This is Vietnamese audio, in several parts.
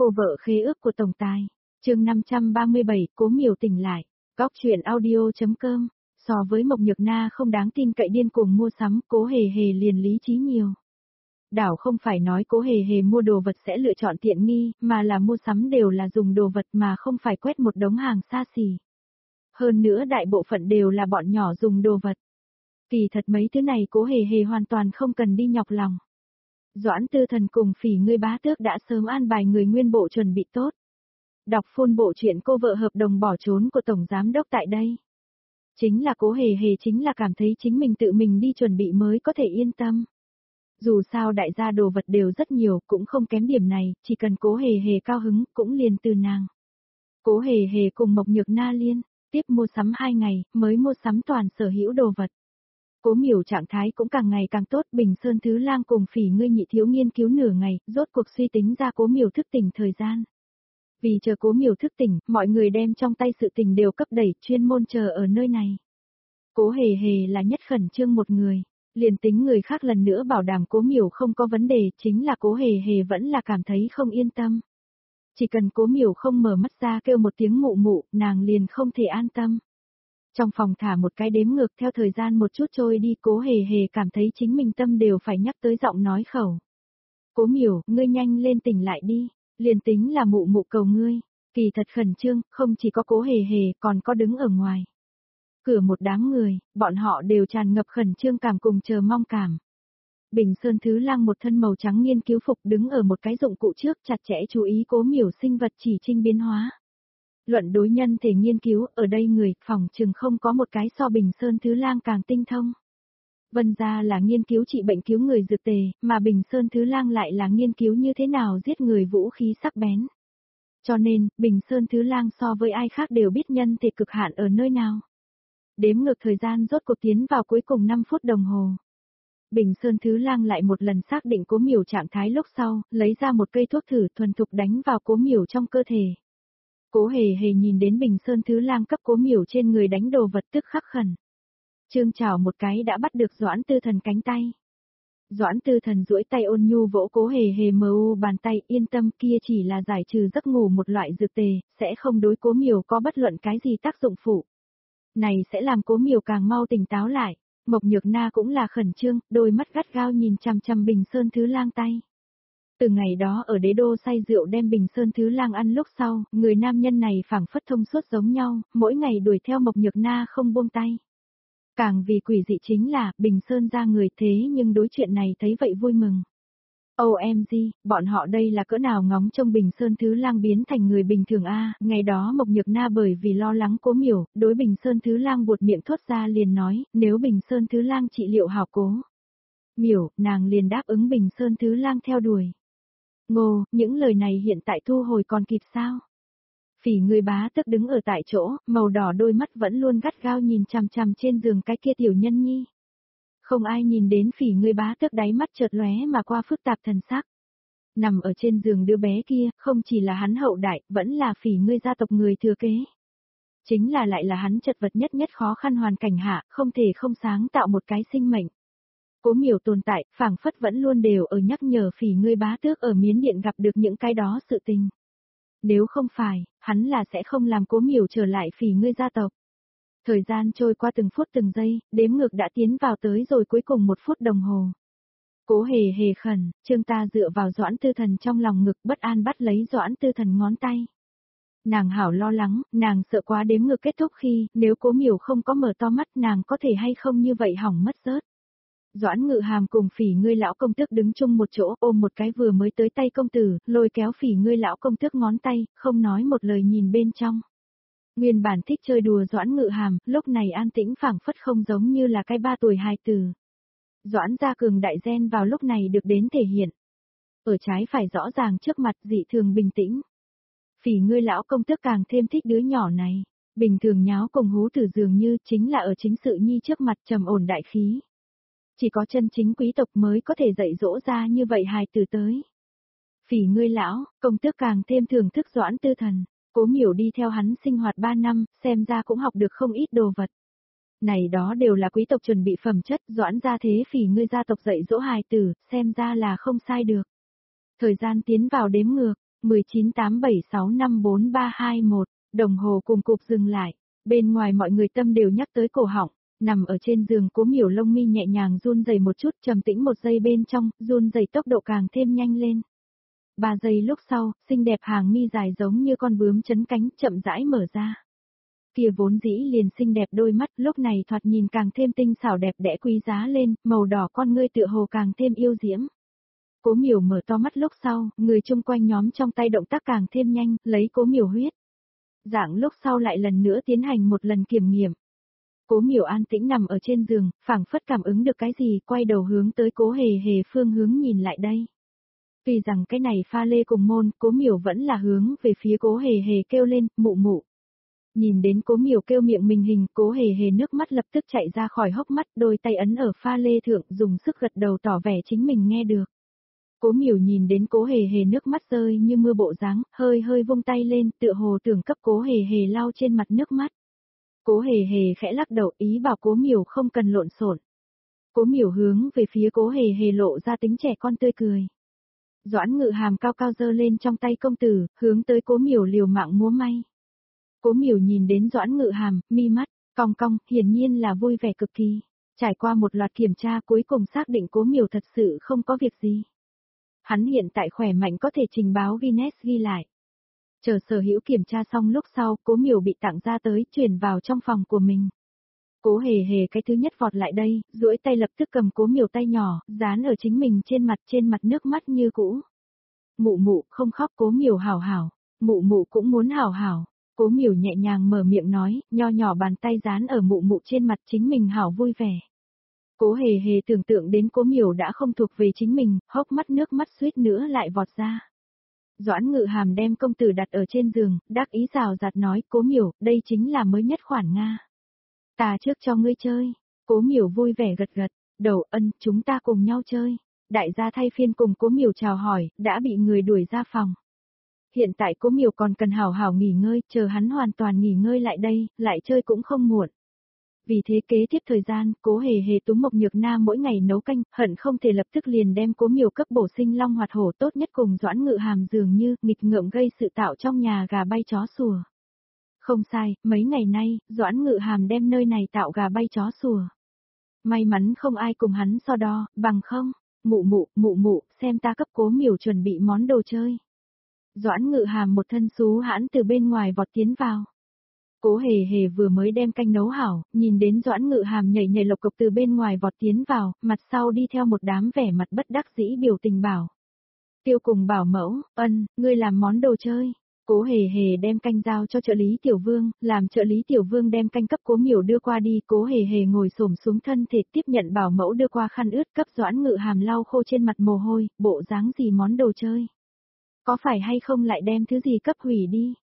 Cô vợ khế ước của tổng tài. Chương 537, Cố Miểu tỉnh lại. Góc truyện audio.com. So với Mộc Nhược Na không đáng tin cậy điên cuồng mua sắm, Cố Hề Hề liền lý trí nhiều. Đảo không phải nói Cố Hề Hề mua đồ vật sẽ lựa chọn tiện nghi, mà là mua sắm đều là dùng đồ vật mà không phải quét một đống hàng xa xỉ. Hơn nữa đại bộ phận đều là bọn nhỏ dùng đồ vật. Kỳ thật mấy thứ này Cố Hề Hề hoàn toàn không cần đi nhọc lòng. Doãn Tư Thần cùng Phỉ Ngươi Bá Tước đã sớm an bài người nguyên bộ chuẩn bị tốt. Đọc full bộ truyện Cô vợ hợp đồng bỏ trốn của Tổng Giám đốc tại đây. Chính là Cố Hề Hề chính là cảm thấy chính mình tự mình đi chuẩn bị mới có thể yên tâm. Dù sao đại gia đồ vật đều rất nhiều, cũng không kém điểm này, chỉ cần Cố Hề Hề cao hứng, cũng liền từ nàng. Cố Hề Hề cùng Mộc Nhược Na liên tiếp mua sắm 2 ngày, mới mua sắm toàn sở hữu đồ vật. Cố Miểu trạng thái cũng càng ngày càng tốt, Bình Sơn Thứ Lang cùng Phỉ Ngươi Nhị Thiếu nghiên cứu nửa ngày, rốt cuộc suy tính ra Cố Miểu thức tỉnh thời gian. Vì chờ Cố Miểu thức tỉnh, mọi người đem trong tay sự tình đều cấp đẩy, chuyên môn chờ ở nơi này. Cố Hề Hề là nhất khẩn trương một người, liền tính người khác lần nữa bảo đảm Cố Miểu không có vấn đề, chính là Cố Hề Hề vẫn là cảm thấy không yên tâm. Chỉ cần Cố Miểu không mở mắt ra kêu một tiếng mụ mụ, nàng liền không thể an tâm. Trong phòng thả một cái đếm ngược theo thời gian một chút trôi đi, Cố Hề Hề cảm thấy chính mình tâm đều phải nhắc tới giọng nói khẩu. Cố Miểu, ngươi nhanh lên tỉnh lại đi, liền tính là mụ mụ cầu ngươi. Kỳ thật khẩn trương, không chỉ có Cố Hề Hề còn có đứng ở ngoài cửa một đám người, bọn họ đều tràn ngập khẩn trương cảm cùng chờ mong cảm. Bình Sơn Thứ Lang một thân màu trắng nghiên cứu phục đứng ở một cái dụng cụ trước chặt chẽ chú ý Cố Miểu sinh vật chỉ trinh biến hóa. Luận đối nhân thể nghiên cứu, ở đây người, phòng chừng không có một cái so Bình Sơn Thứ Lang càng tinh thông. Vân gia là nghiên cứu trị bệnh cứu người dược tề, mà Bình Sơn Thứ Lang lại là nghiên cứu như thế nào giết người vũ khí sắc bén. Cho nên, Bình Sơn Thứ Lang so với ai khác đều biết nhân thể cực hạn ở nơi nào. Đếm ngược thời gian rốt cuộc tiến vào cuối cùng 5 phút đồng hồ. Bình Sơn Thứ Lang lại một lần xác định Cố Miểu trạng thái lúc sau, lấy ra một cây thuốc thử thuần thục đánh vào Cố Miểu trong cơ thể. Cố Hề Hề nhìn đến Bình Sơn Thứ Lang cấp Cố Miểu trên người đánh đồ vật tức khắc khẩn. Trương chảo một cái đã bắt được Doãn Tư Thần cánh tay. Doãn Tư Thần duỗi tay ôn nhu vỗ Cố Hề Hề mờ bàn tay, yên tâm, kia chỉ là giải trừ giấc ngủ một loại dược tề, sẽ không đối Cố Miểu có bất luận cái gì tác dụng phụ. Này sẽ làm Cố Miểu càng mau tỉnh táo lại. Mộc Nhược Na cũng là khẩn trương, đôi mắt gắt gao nhìn chằm chằm Bình Sơn Thứ Lang tay. Từ ngày đó ở đế đô say rượu đem Bình Sơn Thứ Lang ăn lúc sau, người nam nhân này phảng phất thông suốt giống nhau, mỗi ngày đuổi theo Mộc Nhược Na không buông tay. Càng vì quỷ dị chính là, Bình Sơn ra người thế nhưng đối chuyện này thấy vậy vui mừng. OMG, bọn họ đây là cỡ nào ngóng trông Bình Sơn Thứ Lang biến thành người bình thường a. Ngày đó Mộc Nhược Na bởi vì lo lắng Cố Miểu, đối Bình Sơn Thứ Lang buột miệng thốt ra liền nói, nếu Bình Sơn Thứ Lang trị liệu hảo Cố Miểu, nàng liền đáp ứng Bình Sơn Thứ Lang theo đuổi. Ngô, những lời này hiện tại thu hồi còn kịp sao? Phỉ Ngươi Bá Tước đứng ở tại chỗ, màu đỏ đôi mắt vẫn luôn gắt gao nhìn chằm chằm trên giường cái kia tiểu nhân nhi. Không ai nhìn đến Phỉ Ngươi Bá Tước đáy mắt chợt lóe mà qua phức tạp thần sắc. Nằm ở trên giường đứa bé kia, không chỉ là hắn hậu đại, vẫn là Phỉ Ngươi gia tộc người thừa kế. Chính là lại là hắn chật vật nhất khó khăn hoàn cảnh hạ, không thể không sáng tạo một cái sinh mệnh. Cố Miểu tồn tại, phảng phất vẫn luôn đều ở nhắc nhở Phỉ Ngươi Bá Tước ở Miến Điện gặp được những cái đó sự tình. Nếu không phải, hắn là sẽ không làm Cố Miểu trở lại Phỉ Ngươi gia tộc. Thời gian trôi qua từng phút từng giây, đếm ngược đã tiến vào tới rồi cuối cùng 1 phút đồng hồ. Cố Hề Hề khẩn, Trương ta dựa vào Doãn Tư Thần trong lòng ngực bất an bắt lấy Doãn Tư Thần ngón tay. Nàng hảo lo lắng, nàng sợ quá đếm ngược kết thúc khi, nếu Cố Miểu không có mở to mắt nàng có thể hay không như vậy hỏng mất rớt. Doãn Ngự Hàm cùng Phỉ Ngươi lão công tước đứng chung một chỗ ôm một cái vừa mới tới tay công tử, lôi kéo Phỉ Ngươi lão công tước ngón tay, không nói một lời nhìn bên trong. Nguyên bản thích chơi đùa Doãn Ngự Hàm, lúc này an tĩnh phảng phất không giống như là cái 3 tuổi hài tử. Doãn gia cường đại gen vào lúc này được đến thể hiện. Ở trái phải rõ ràng trước mặt dị thường bình tĩnh. Phỉ Ngươi lão công tước càng thêm thích đứa nhỏ này. Bình thường nháo cùng hú tử dường như chính là ở chính sự nhi trước mặt trầm ổn đại khí. Chỉ có chân chính quý tộc mới có thể dạy dỗ ra như vậy hài tử tới. Phỉ Ngươi lão, công tước càng thêm thưởng thức Doãn Tư Thần. Cố Miểu đi theo hắn sinh hoạt 3 năm, xem ra cũng học được không ít đồ vật. Này đó đều là quý tộc chuẩn bị phẩm chất, Doãn gia thế Phỉ Ngươi gia tộc dạy dỗ hài tử, xem ra là không sai được. Thời gian tiến vào đếm ngược, 1987654321, đồng hồ cùng cục dừng lại. Bên ngoài mọi người tâm đều nhắc tới cổ họng, nằm ở trên giường Cố Miểu lông mi nhẹ nhàng run rẩy một chút, trầm tĩnh một giây bên trong, run rẩy tốc độ càng thêm nhanh lên. 3 giây lúc sau, xinh đẹp hàng mi dài giống như con bướm chấn cánh, chậm rãi mở ra. Kia vốn dĩ liền xinh đẹp đôi mắt, lúc này thoạt nhìn càng thêm tinh xảo đẹp đẽ quý giá lên, màu đỏ con ngươi tựa hồ càng thêm yêu diễm. Cố Miểu mở to mắt lúc sau, người chung quanh nhóm trong tay động tác càng thêm nhanh, lấy Cố Miểu huyết dạng lúc sau lại lần nữa tiến hành một lần kiểm nghiệm. Cố Miểu an tĩnh nằm ở trên giường, phảng phất cảm ứng được cái gì, quay đầu hướng tới Cố Hề Hề phương hướng nhìn lại đây. Tuy rằng cái này pha lê cùng môn, Cố Miểu vẫn là hướng về phía Cố Hề Hề kêu lên, mụ mụ. Nhìn đến Cố Miểu kêu miệng mình hình, Cố Hề Hề nước mắt lập tức chạy ra khỏi hốc mắt, đôi tay ấn ở pha lê thượng dùng sức gật đầu tỏ vẻ chính mình nghe được. Cố Miểu nhìn đến Cố Hề Hề nước mắt rơi như mưa bộ dáng, hơi hơi vung tay lên, tựa hồ tưởng cấp Cố Hề Hề lau trên mặt nước mắt. Cố Hề Hề khẽ lắc đầu ý bảo Cố Miểu không cần lộn xộn. Cố Miểu hướng về phía Cố Hề Hề lộ ra tính trẻ con tươi cười. Doãn Ngự Hàm cao cao giơ lên trong tay công tử, hướng tới Cố Miểu liều mạng múa may. Cố Miểu nhìn đến Doãn Ngự Hàm, mi mắt cong cong, hiển nhiên là vui vẻ cực kỳ. Trải qua một loạt kiểm tra cuối cùng xác định Cố Miểu thật sự không có việc gì. Hắn hiện tại khỏe mạnh có thể trình báo Guinness ghi lại. Chờ sở hữu kiểm tra xong lúc sau, Cố Miểu bị tặng ra tới, chuyển vào trong phòng của mình. Cố Hề Hề cái thứ nhất vọt lại đây, duỗi tay lập tức cầm Cố Miểu tay nhỏ, dán ở chính mình trên mặt nước mắt như cũ. Mụ mụ, không khóc, Cố Miểu hảo hảo, mụ mụ cũng muốn hảo hảo. Cố Miểu nhẹ nhàng mở miệng nói, nho nhỏ bàn tay dán ở mụ mụ trên mặt chính mình hảo vui vẻ. Cố Hề Hề tưởng tượng đến Cố Miểu đã không thuộc về chính mình, hốc mắt nước mắt suýt nữa lại vọt ra. Doãn Ngự Hàm đem công tử đặt ở trên giường, đắc ý rào rạt nói, Cố Miểu, đây chính là mới nhất khoản Nga. Ta trước cho ngươi chơi. Cố Miểu vui vẻ gật gật, đầu ân, chúng ta cùng nhau chơi. Đại gia thay phiên cùng Cố Miểu chào hỏi, đã bị người đuổi ra phòng. Hiện tại Cố Miểu còn cần hảo hảo nghỉ ngơi, chờ hắn hoàn toàn nghỉ ngơi lại đây, lại chơi cũng không muộn. Vì thế kế tiếp thời gian, Cố Hề Hề túm Mộc Nhược Na mỗi ngày nấu canh, hận không thể lập tức liền đem Cố Miểu cấp bổ sinh long hoạt hổ tốt nhất cùng Doãn Ngự Hàm dường như nghịch ngợm gây sự tạo trong nhà gà bay chó sủa. Không sai, mấy ngày nay, Doãn Ngự Hàm đem nơi này tạo gà bay chó sủa. May mắn không ai cùng hắn so đo, bằng không, mụ mụ, xem ta cấp Cố Miểu chuẩn bị món đồ chơi. Doãn Ngự Hàm một thân xú hãn từ bên ngoài vọt tiến vào. Cố Hề Hề vừa mới đem canh nấu hảo, nhìn đến Doãn Ngự Hàm nhảy nhảy lộc cộc từ bên ngoài vọt tiến vào, mặt sau đi theo một đám vẻ mặt bất đắc dĩ biểu tình bảo. Tiêu cùng bảo mẫu, ngươi làm món đồ chơi. Cố Hề Hề đem canh giao cho trợ lý Tiểu Vương, làm trợ lý Tiểu Vương đem canh cấp Cố Miểu đưa qua đi. Cố Hề Hề ngồi xổm xuống thân thể tiếp nhận bảo mẫu đưa qua khăn ướt cấp Doãn Ngự Hàm lau khô trên mặt mồ hôi, bộ dáng gì món đồ chơi. Có phải hay không lại đem thứ gì cấp hủy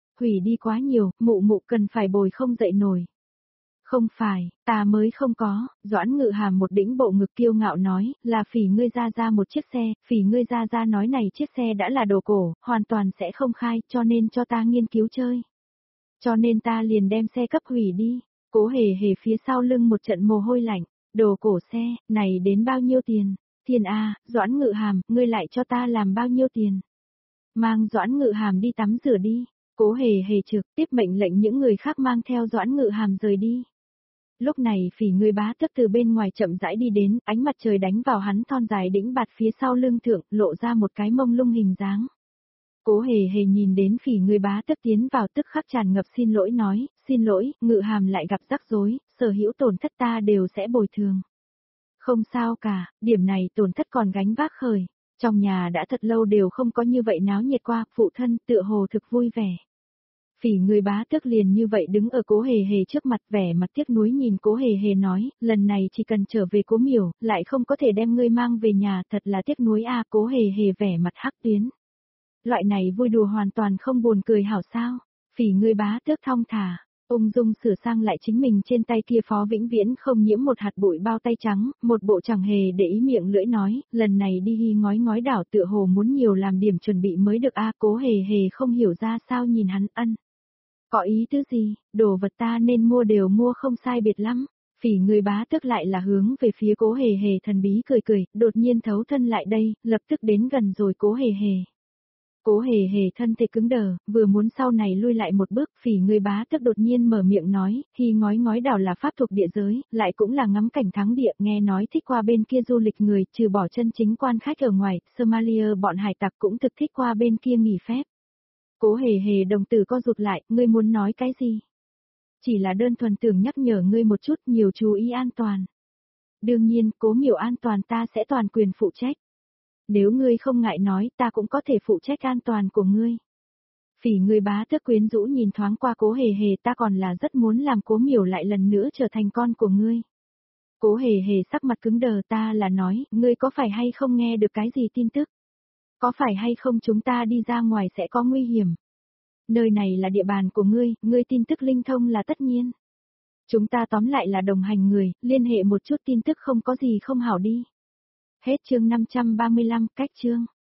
đi quá nhiều, mụ cần phải bồi không dậy nổi. Không phải, ta mới không có, Doãn Ngự Hàm một đĩnh bộ ngực kiêu ngạo nói, là Phỉ ngươi ra một chiếc xe, Phỉ ngươi ra nói này chiếc xe đã là đồ cổ, hoàn toàn sẽ không khai, cho nên cho ta nghiên cứu chơi. Cho nên ta liền đem xe cấp hủy đi. Cố Hề Hề phía sau lưng một trận mồ hôi lạnh, đồ cổ xe, này đến bao nhiêu tiền? Thiên A, Doãn Ngự Hàm, ngươi lại cho ta làm bao nhiêu tiền? Mang Doãn Ngự Hàm đi tắm rửa đi. Cố Hề Hề trực tiếp mệnh lệnh những người khác mang theo Doãn Ngự Hàm rời đi. Lúc này Phỉ ngươi bá tước từ bên ngoài chậm rãi đi đến, ánh mặt trời đánh vào hắn thon dài đĩnh bạt phía sau lưng thượng, lộ ra một cái mông lung hình dáng. Cố Hề Hề nhìn đến Phỉ ngươi bá tước tiến vào tức khắc tràn ngập xin lỗi nói, xin lỗi, Ngự Hàm lại gặp rắc rối, sở hữu tổn thất ta đều sẽ bồi thường. Không sao cả, điểm này tổn thất còn gánh vác khởi. Trong nhà đã thật lâu đều không có như vậy náo nhiệt qua, phụ thân tựa hồ thực vui vẻ. Phỉ ngươi bá tước liền như vậy đứng ở Cố Hề Hề trước mặt vẻ mặt tiếc nuối nhìn Cố Hề Hề nói, lần này chỉ cần trở về Cố Miểu, lại không có thể đem ngươi mang về nhà, thật là tiếc nuối a. Cố Hề Hề vẻ mặt hắc tuyến. Loại này vui đùa hoàn toàn không buồn cười hảo sao? Phỉ ngươi bá tước thong thả, ung dung sửa sang lại chính mình trên tay kia phó vĩnh viễn không nhiễm một hạt bụi bao tay trắng, một bộ chẳng hề để ý miệng lưỡi nói, lần này đi hi ngói ngói đảo tựa hồ muốn nhiều làm điểm chuẩn bị mới được a. Cố Hề Hề không hiểu ra sao nhìn hắn có ý tứ gì, đồ vật ta nên mua đều mua không sai biệt lắm. Phỉ ngươi bá tước lại là hướng về phía Cố Hề Hề thần bí cười cười, đột nhiên thấu thân lại đây, lập tức đến gần rồi Cố Hề Hề. Cố hề hề thân thể cứng đờ, vừa muốn sau này lui lại một bước, Phỉ người bá tước đột nhiên mở miệng nói, Hy ngói ngói đảo là pháp thuộc địa giới, lại cũng là ngắm cảnh thắng địa, nghe nói thích qua bên kia du lịch người, trừ bỏ chân chính quan khách ở ngoài, Somalia bọn hải tặc cũng thực thích qua bên kia nghỉ phép. Cố hề hề đồng tử co rụt lại, ngươi muốn nói cái gì? Chỉ là đơn thuần tưởng nhắc nhở ngươi một chút, nhiều chú ý an toàn. Đương nhiên, Cố Miểu an toàn ta sẽ toàn quyền phụ trách. Nếu ngươi không ngại nói, ta cũng có thể phụ trách an toàn của ngươi. Phỉ người bá tước quyến rũ nhìn thoáng qua Cố hề hề, ta còn là rất muốn làm Cố Miểu lại lần nữa trở thành con của ngươi. Cố hề hề sắc mặt cứng đờ, ta là nói, ngươi có phải hay không nghe được cái gì tin tức? Có phải hay không chúng ta đi ra ngoài sẽ có nguy hiểm? Nơi này là địa bàn của ngươi tin tức linh thông là tất nhiên. Chúng ta tóm lại là đồng hành người, liên hệ một chút tin tức không có gì không hảo đi. Hết chương 535, cách chương.